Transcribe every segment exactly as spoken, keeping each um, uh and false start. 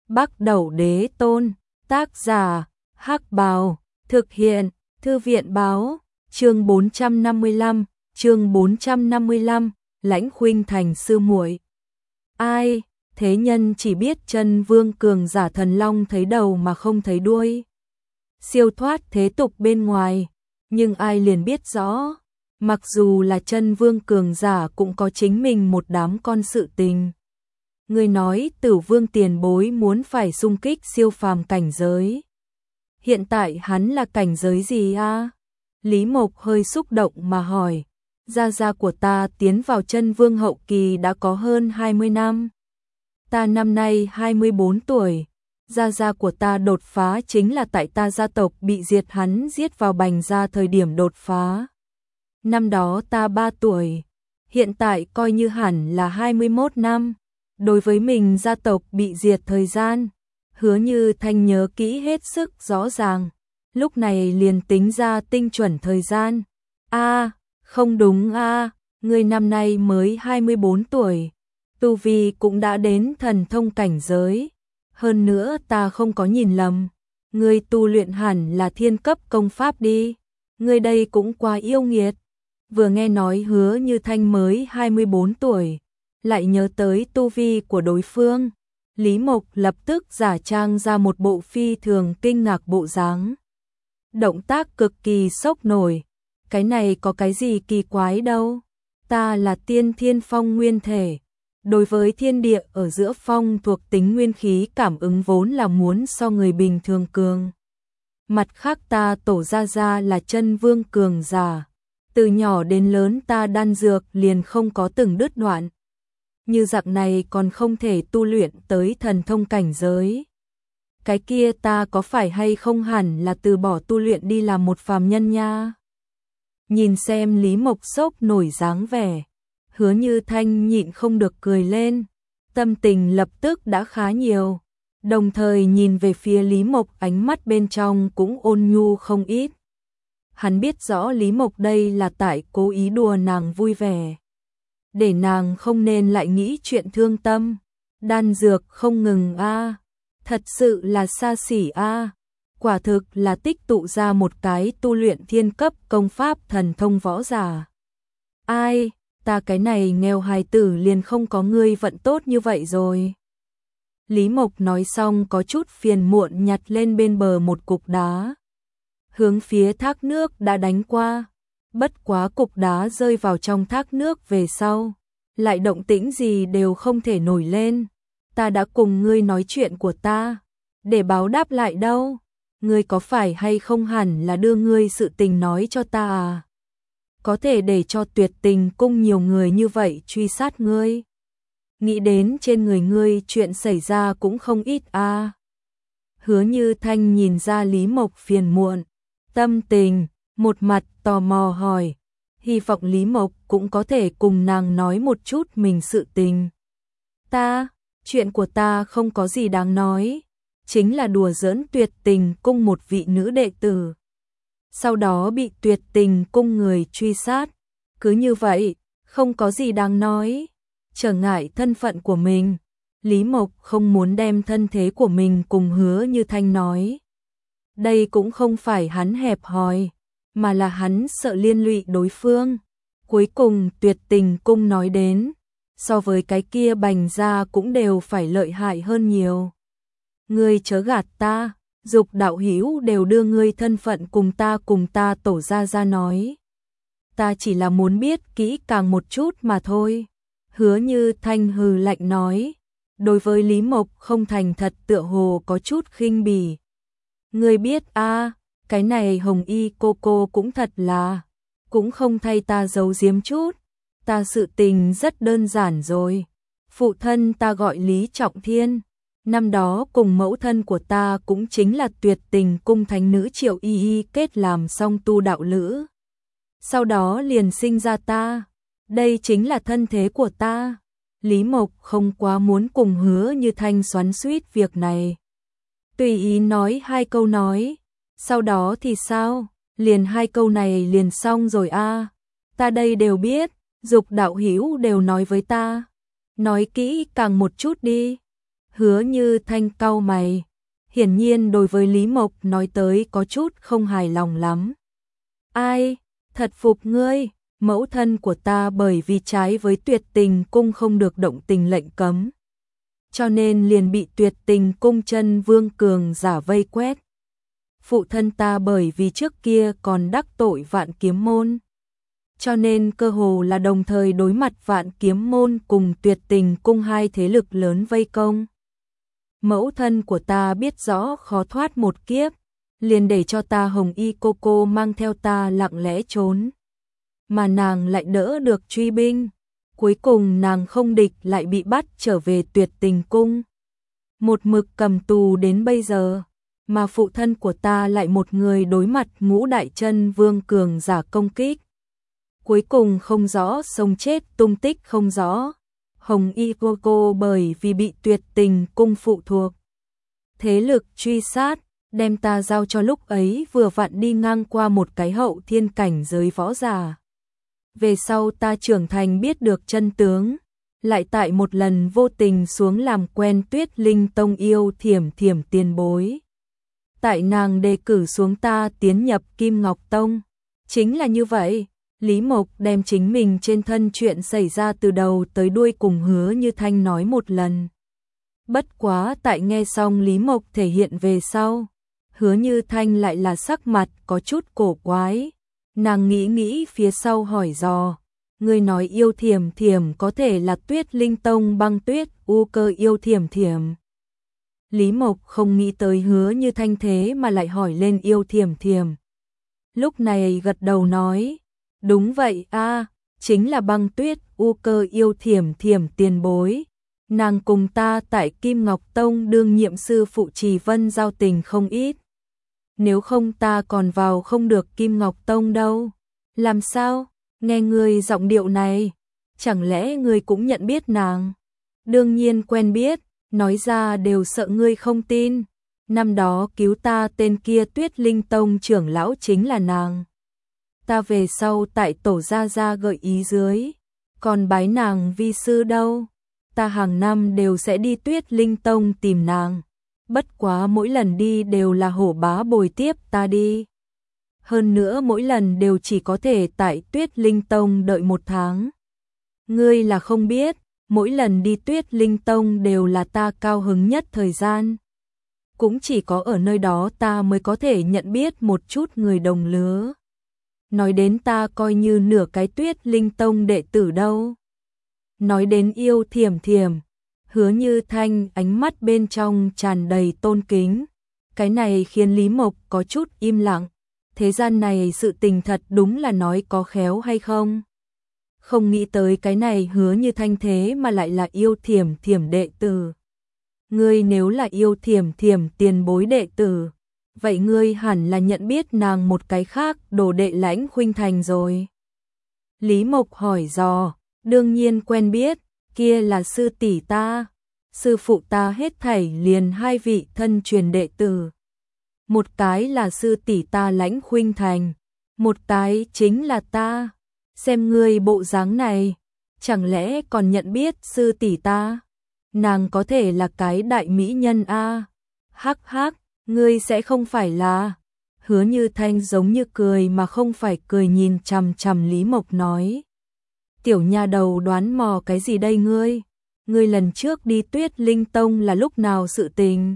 Bắc Đẩu Đế Tôn, tác giả, Hắc Bào, thực hiện, Thư viện báo, chương bốn trăm năm mươi lăm, chương bốn trăm năm mươi lăm, Lãnh Khuynh Thành sư muội. Ai, thế nhân chỉ biết chân vương cường giả thần long thấy đầu mà không thấy đuôi. Siêu thoát thế tục bên ngoài, nhưng ai liền biết rõ, mặc dù là chân vương cường giả cũng có chính mình một đám con sự tình. Người nói Tử Vương tiền bối muốn phải xung kích siêu phàm cảnh giới. Hiện tại hắn là cảnh giới gì a? Lý Mộc hơi xúc động mà hỏi. Gia gia của ta tiến vào chân vương hậu kỳ đã có hơn hai mươi năm. Ta năm nay hai mươi bốn tuổi. Gia gia của ta đột phá chính là tại ta gia tộc bị diệt hắn giết vào Bành gia thời điểm đột phá. Năm đó ta ba tuổi. Hiện tại coi như hẳn là hai mươi mốt năm. Đối với mình gia tộc bị diệt thời gian, Hứa Như Thanh nhớ kỹ hết sức rõ ràng, lúc này liền tính ra tinh chuẩn thời gian. A, không đúng a, à, ngươi năm nay mới hai mươi bốn tuổi, tu vi cũng đã đến thần thông cảnh giới, hơn nữa ta không có nhìn lầm, ngươi tu luyện hẳn là thiên cấp công pháp đi, ngươi đây cũng quá yêu nghiệt. Vừa nghe nói Hứa Như Thanh mới hai mươi bốn tuổi, lại nhớ tới tu vi của đối phương, Lý Mộc lập tức giả trang ra một bộ phi thường kinh ngạc bộ dáng. Động tác cực kỳ sốc nổi, cái này có cái gì kỳ quái đâu, ta là tiên thiên phong nguyên thể, đối với thiên địa ở giữa phong thuộc tính nguyên khí cảm ứng vốn là muốn so người bình thường cường. Mặt khác ta tổ gia gia là chân vương cường giả, từ nhỏ đến lớn ta đan dược liền không có từng đứt đoạn. Như dạng này còn không thể tu luyện tới thần thông cảnh giới. Cái kia ta có phải hay không hẳn là từ bỏ tu luyện đi làm một phàm nhân nha. Nhìn xem Lý Mộc sốc nổi dáng vẻ, Hứa Như Thanh nhịn không được cười lên, tâm tình lập tức đã khá nhiều, đồng thời nhìn về phía Lý Mộc ánh mắt bên trong cũng ôn nhu không ít. Hắn biết rõ Lý Mộc đây là tại cố ý đùa nàng vui vẻ, để nàng không nên lại nghĩ chuyện thương tâm. Đan dược không ngừng a, à. Thật sự là xa xỉ a, à. Quả thực là tích tụ ra một cái tu luyện thiên cấp công pháp thần thông võ giả. Ai, ta cái này nghèo hài tử liền không có ngươi vận tốt như vậy rồi. Lý Mộc nói xong có chút phiền muộn nhặt lên bên bờ một cục đá, hướng phía thác nước đã đánh qua. Bất quá cục đá rơi vào trong thác nước về sau, lại động tĩnh gì đều không thể nổi lên. Ta đã cùng ngươi nói chuyện của ta, để báo đáp lại đâu. Ngươi có phải hay không hẳn là đưa ngươi sự tình nói cho ta à? Có thể để cho Tuyệt Tình cung nhiều người như vậy truy sát ngươi. Nghĩ đến trên người ngươi chuyện xảy ra cũng không ít à. Hứa Như Thanh nhìn ra Lý Mộc phiền muộn tâm tình, một mặt tò mò hỏi, hy vọng Lý Mộc cũng có thể cùng nàng nói một chút mình sự tình. Ta, chuyện của ta không có gì đáng nói, chính là đùa giỡn Tuyệt Tình cung một vị nữ đệ tử. Sau đó bị Tuyệt Tình cung người truy sát, cứ như vậy, không có gì đáng nói. Trở ngại thân phận của mình, Lý Mộc không muốn đem thân thế của mình cùng Hứa Như Thanh nói. Đây cũng không phải hắn hẹp hòi, mà là hắn sợ liên lụy đối phương. Cuối cùng Tuyệt Tình cung nói đến, so với cái kia Bành gia cũng đều phải lợi hại hơn nhiều. Ngươi chớ gạt ta, Dục đạo hữu đều đưa ngươi thân phận cùng ta cùng ta tổ gia gia nói. Ta chỉ là muốn biết kỹ càng một chút mà thôi. Hứa Như Thanh hừ lạnh nói, đối với Lý Mộc không thành thật tựa hồ có chút khinh bỉ. Ngươi biết a, à, cái này Hồng Y cô cô cũng thật là, cũng không thay ta giấu giếm chút. Ta sự tình rất đơn giản rồi. Phụ thân ta gọi Lý Trọng Thiên, năm đó cùng mẫu thân của ta cũng chính là Tuyệt Tình cung thánh nữ Triệu Y Y kết làm song tu đạo lữ. Sau đó liền sinh ra ta, đây chính là thân thế của ta. Lý Mộc không quá muốn cùng Hứa Như Thanh xoắn xuýt việc này. Tùy ý nói hai câu nói, sau đó thì sao, liền hai câu này liền xong rồi a. À. Ta đây đều biết, Dục đạo hữu đều nói với ta, nói kỹ càng một chút đi. Hứa Như Thanh cau mày, hiển nhiên đối với Lý Mộc nói tới có chút không hài lòng lắm. Ai, thật phục ngươi, mẫu thân của ta bởi vì trái với Tuyệt Tình cung không được động tình lệnh cấm, cho nên liền bị Tuyệt Tình cung chân vương cường giả vây quét. Phụ thân ta bởi vì trước kia còn đắc tội Vạn Kiếm môn, cho nên cơ hồ là đồng thời đối mặt Vạn Kiếm môn cùng Tuyệt Tình cung hai thế lực lớn vây công. Mẫu thân của ta biết rõ khó thoát một kiếp, liền để cho ta Hồng Y cô cô mang theo ta lặng lẽ trốn. Mà nàng lại đỡ được truy binh, cuối cùng nàng không địch lại bị bắt trở về Tuyệt Tình cung. Một mực cầm tù đến bây giờ, mà phụ thân của ta lại một người đối mặt ngũ đại chân vương cường giả công kích. Cuối cùng không rõ sống chết, tung tích không rõ. Hồng Y cô cô bởi vì bị Tuyệt Tình cung phụ thuộc thế lực truy sát, đem ta giao cho lúc ấy vừa vặn đi ngang qua một cái hậu thiên cảnh giới võ giả. Về sau ta trưởng thành biết được chân tướng, lại tại một lần vô tình xuống làm quen Tuyết Linh Tông yêu Thiểm Thiểm tiền bối. Tại nàng đề cử xuống ta tiến nhập Kim Ngọc Tông. Chính là như vậy, Lý Mộc đem chính mình trên thân chuyện xảy ra từ đầu tới đuôi cùng Hứa Như Thanh nói một lần. Bất quá tại nghe xong Lý Mộc thể hiện về sau, Hứa Như Thanh lại là sắc mặt có chút cổ quái. Nàng nghĩ nghĩ phía sau hỏi dò, ngươi nói yêu Thiểm Thiểm có thể là Tuyết Linh Tông Băng Tuyết U Cơ yêu Thiểm Thiểm. Lý Mộc không nghĩ tới Hứa Như Thanh thế mà lại hỏi lên yêu Thiểm Thiểm. Lúc này gật đầu nói, đúng vậy a, chính là Băng Tuyết U Cơ yêu Thiểm Thiểm tiền bối. Nàng cùng ta tại Kim Ngọc Tông đương nhiệm sư phụ Trì Vân giao tình không ít. Nếu không ta còn vào không được Kim Ngọc Tông đâu. Làm sao? Nghe ngươi giọng điệu này, chẳng lẽ ngươi cũng nhận biết nàng? Đương nhiên quen biết, nói ra đều sợ ngươi không tin. Năm đó cứu ta tên kia Tuyết Linh Tông trưởng lão chính là nàng. Ta về sau tại tổ gia gia gợi ý dưới, còn bái nàng vi sư đâu. Ta hàng năm đều sẽ đi Tuyết Linh Tông tìm nàng. Bất quá mỗi lần đi đều là hổ bá bồi tiếp ta đi. Hơn nữa mỗi lần đều chỉ có thể tại Tuyết Linh Tông đợi một tháng. Ngươi là không biết, mỗi lần đi Tuyết Linh Tông đều là ta cao hứng nhất thời gian. Cũng chỉ có ở nơi đó ta mới có thể nhận biết một chút người đồng lứa. Nói đến ta coi như nửa cái Tuyết Linh Tông đệ tử đâu. Nói đến yêu Thiểm Thiểm, Hứa Như Thanh ánh mắt bên trong tràn đầy tôn kính. Cái này khiến Lý Mộc có chút im lặng. Thế gian này sự tình thật đúng là nói có khéo hay không. Không nghĩ tới cái này Hứa Như Thanh thế mà lại là yêu Thiểm Thiểm đệ tử. Ngươi nếu là yêu Thiểm Thiểm tiền bối đệ tử, vậy ngươi hẳn là nhận biết nàng một cái khác đồ đệ Lãnh Khuynh Thành rồi. Lý Mộc hỏi dò, đương nhiên quen biết, kia là sư tỷ ta. Sư phụ ta hết thảy liền hai vị thân truyền đệ tử. Một cái là sư tỷ ta Lãnh Khuynh Thành, một cái chính là ta. Xem ngươi bộ dáng này, chẳng lẽ còn nhận biết sư tỷ ta? Nàng có thể là cái đại mỹ nhân a? Hắc hắc, ngươi sẽ không phải là? Hứa Như Thanh giống như cười mà không phải cười nhìn chằm chằm Lý Mộc nói. Tiểu nha đầu đoán mò cái gì đây ngươi? Ngươi lần trước đi Tuyết Linh Tông là lúc nào sự tình?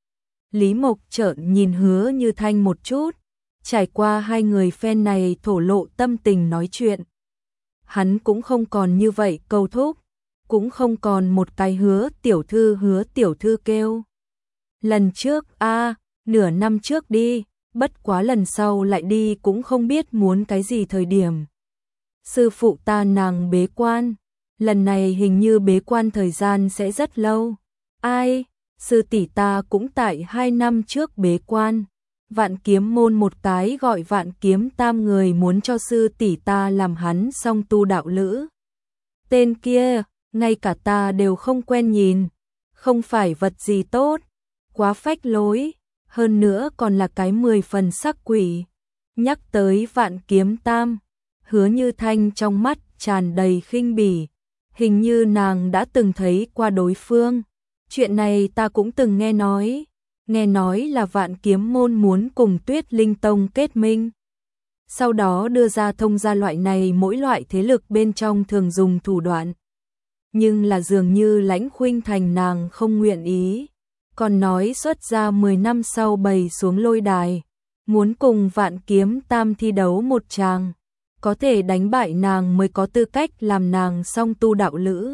Lý Mộc trợn nhìn Hứa Như Thanh một chút, trải qua hai người phen này thổ lộ tâm tình nói chuyện. Hắn cũng không còn như vậy câu thúc, cũng không còn một cái hứa tiểu thư hứa tiểu thư kêu. Lần trước a à, nửa năm trước đi, bất quá lần sau lại đi cũng không biết muốn cái gì thời điểm. Sư phụ ta nàng bế quan, lần này hình như bế quan thời gian sẽ rất lâu. Ai, sư tỷ ta cũng tại hai năm trước bế quan. Vạn Kiếm môn một cái gọi Vạn Kiếm Tam người muốn cho sư tỷ ta làm hắn song tu đạo lữ. Tên kia, ngay cả ta đều không quen nhìn, không phải vật gì tốt, quá phách lối, hơn nữa còn là cái mười phần sắc quỷ. Nhắc tới Vạn Kiếm Tam, Hứa Như Thanh trong mắt tràn đầy khinh bỉ, hình như nàng đã từng thấy qua đối phương, Chuyện này ta cũng từng nghe nói, nghe nói là Vạn Kiếm môn muốn cùng Tuyết Linh Tông kết minh. Sau đó đưa ra thông gia loại này mỗi loại thế lực bên trong thường dùng thủ đoạn. Nhưng là dường như Lãnh Khuynh Thành nàng không nguyện ý, còn nói xuất ra mười năm sau bày xuống lôi đài, muốn cùng Vạn Kiếm Tam thi đấu một tràng, có thể đánh bại nàng mới có tư cách làm nàng song tu đạo lữ.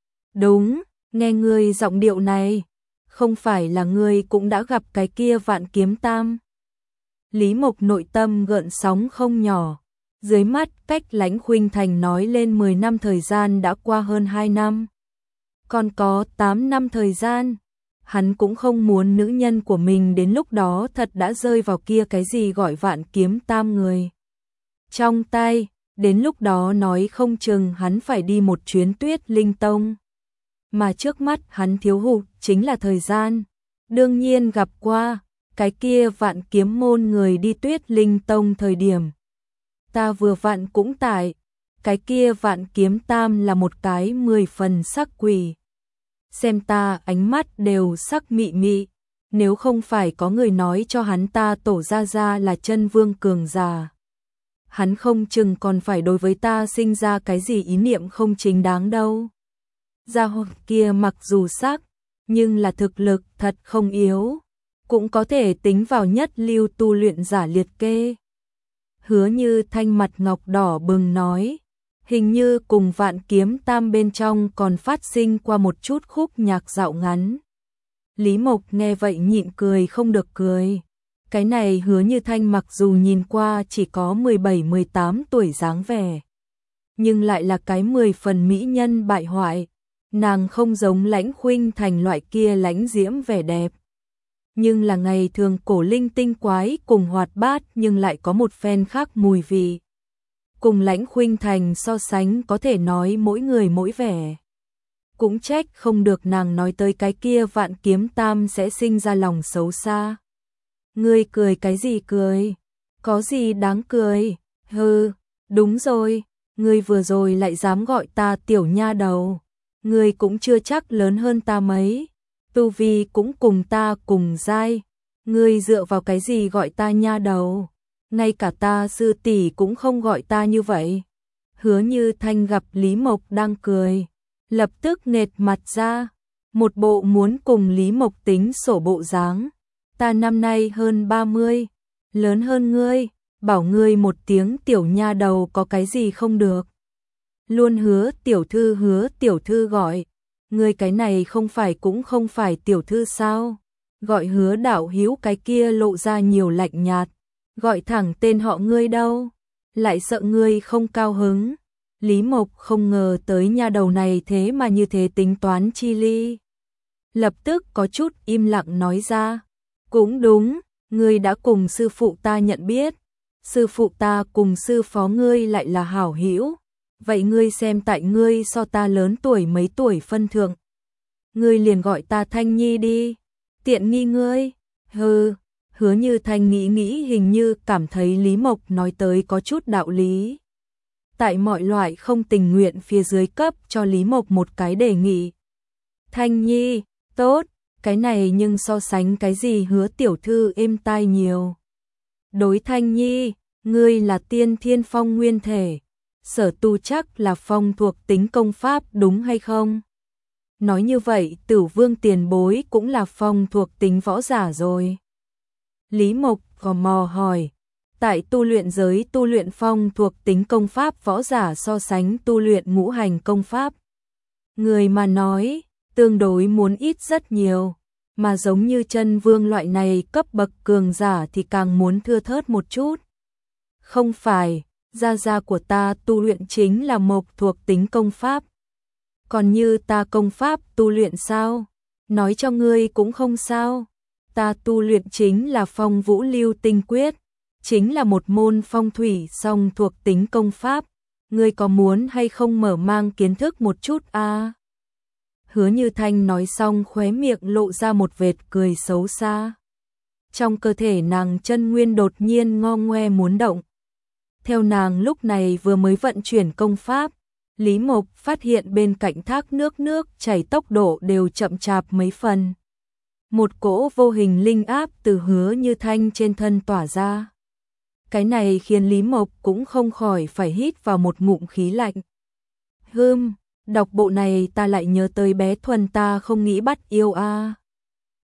Đúng, nghe ngươi giọng điệu này, không phải là ngươi cũng đã gặp cái kia Vạn Kiếm Tam. Lý Mộc nội tâm gợn sóng không nhỏ, dưới mắt cách Lãnh Khuynh Thành nói lên mười năm thời gian đã qua hơn hai năm. Còn có tám năm thời gian, hắn cũng không muốn nữ nhân của mình đến lúc đó thật đã rơi vào kia cái gì gọi Vạn Kiếm Tam người trong tay, đến lúc đó nói không chừng hắn phải đi một chuyến Tuyết Linh Tông. Mà trước mắt hắn thiếu hụt chính là thời gian, đương nhiên gặp qua cái kia Vạn Kiếm môn người đi Tuyết Linh Tông thời điểm. Ta vừa vặn cũng tại, cái kia Vạn Kiếm Tam là một cái mười phần sắc quỷ. Xem ta ánh mắt đều sắc mị mị, nếu không phải có người nói cho hắn ta tổ gia gia là chân vương cường giả, hắn không chừng còn phải đối với ta sinh ra cái gì ý niệm không chính đáng đâu. Gia hồn kia mặc dù sắc, nhưng là thực lực thật không yếu, cũng có thể tính vào nhất lưu tu luyện giả liệt kê. Hứa Như Thanh mặt ngọc đỏ bừng nói, hình như cùng Vạn Kiếm Tam bên trong còn phát sinh qua một chút khúc nhạc dạo ngắn. Lý Mộc nghe vậy nhịn cười không được cười. Cái này Hứa Như Thanh mặc dù nhìn qua chỉ có mười bảy mười tám tuổi dáng vẻ, nhưng lại là cái mười phần mỹ nhân bại hoại. Nàng không giống Lãnh Khuynh Thành loại kia lãnh diễm vẻ đẹp, nhưng là ngày thường cổ linh tinh quái cùng hoạt bát, nhưng lại có một phen khác mùi vị. Cùng Lãnh Khuynh Thành so sánh có thể nói mỗi người mỗi vẻ. Cũng trách không được nàng nói tới cái kia Vạn Kiếm Tam sẽ sinh ra lòng xấu xa. Ngươi cười cái gì cười? Có gì đáng cười? Hừ, đúng rồi, ngươi vừa rồi lại dám gọi ta tiểu nha đầu. Ngươi cũng chưa chắc lớn hơn ta mấy, tu vi cũng cùng ta cùng giai, ngươi dựa vào cái gì gọi ta nha đầu? Ngay cả ta sư tỷ cũng không gọi ta như vậy. Hứa Như Thanh gặp Lý Mộc đang cười, lập tức nệt mặt ra, một bộ muốn cùng Lý Mộc tính sổ bộ dáng. Ta năm nay hơn ba mươi, lớn hơn ngươi, bảo ngươi một tiếng tiểu nha đầu có cái gì không được. Luôn hứa tiểu thư hứa tiểu thư gọi, ngươi cái này không phải cũng không phải tiểu thư sao? Gọi Hứa đạo hiếu cái kia lộ ra nhiều lạnh nhạt, gọi thẳng tên họ ngươi đâu, lại sợ ngươi không cao hứng. Lý Mộc không ngờ tới nha đầu này thế mà như thế tính toán chi ly. Lập tức có chút im lặng nói ra, cũng đúng, ngươi đã cùng sư phụ ta nhận biết, sư phụ ta cùng sư phó ngươi lại là hảo hữu. Vậy ngươi xem tại ngươi so ta lớn tuổi mấy tuổi phân thượng, ngươi liền gọi ta Thanh Nhi đi, tiện nghi ngươi. Hừ, Hứa Như Thanh nghĩ nghĩ hình như cảm thấy Lý Mộc nói tới có chút đạo lý. Tại mọi loại không tình nguyện phía dưới cấp cho Lý Mộc một cái đề nghị. Thanh Nhi, tốt, cái này nhưng so sánh cái gì Hứa tiểu thư êm tai nhiều. Đối Thanh Nhi, ngươi là tiên thiên phong nguyên thể, sở tu chắc là phong thuộc tính công pháp đúng hay không? Nói như vậy Tử Vương tiền bối cũng là phong thuộc tính võ giả rồi. Lý Mộc gò mò hỏi, tại tu luyện giới tu luyện phong thuộc tính công pháp võ giả so sánh tu luyện ngũ hành công pháp, người mà nói, tương đối muốn ít rất nhiều, mà giống như chân vương loại này cấp bậc cường giả thì càng muốn thưa thớt một chút. Không phải, gia gia của ta tu luyện chính là mộc thuộc tính công pháp. Còn như ta công pháp tu luyện sao? Nói cho ngươi cũng không sao. Ta tu luyện chính là phong vũ lưu tinh quyết, chính là một môn phong thủy song thuộc tính công pháp. Ngươi có muốn hay không mở mang kiến thức một chút a? À? Hứa Như Thanh nói xong khóe miệng lộ ra một vệt cười xấu xa. Trong cơ thể nàng chân nguyên đột nhiên ngo ngoe muốn động. Theo nàng lúc này vừa mới vận chuyển công pháp, Lý Mộc phát hiện bên cạnh thác nước nước chảy tốc độ đều chậm chạp mấy phần. Một cỗ vô hình linh áp từ Hứa Như Thanh trên thân tỏa ra. Cái này khiến Lý Mộc cũng không khỏi phải hít vào một ngụm khí lạnh. Hừm, đọc bộ này ta lại nhớ tới bé Thuần ta không nghĩ bắt yêu a.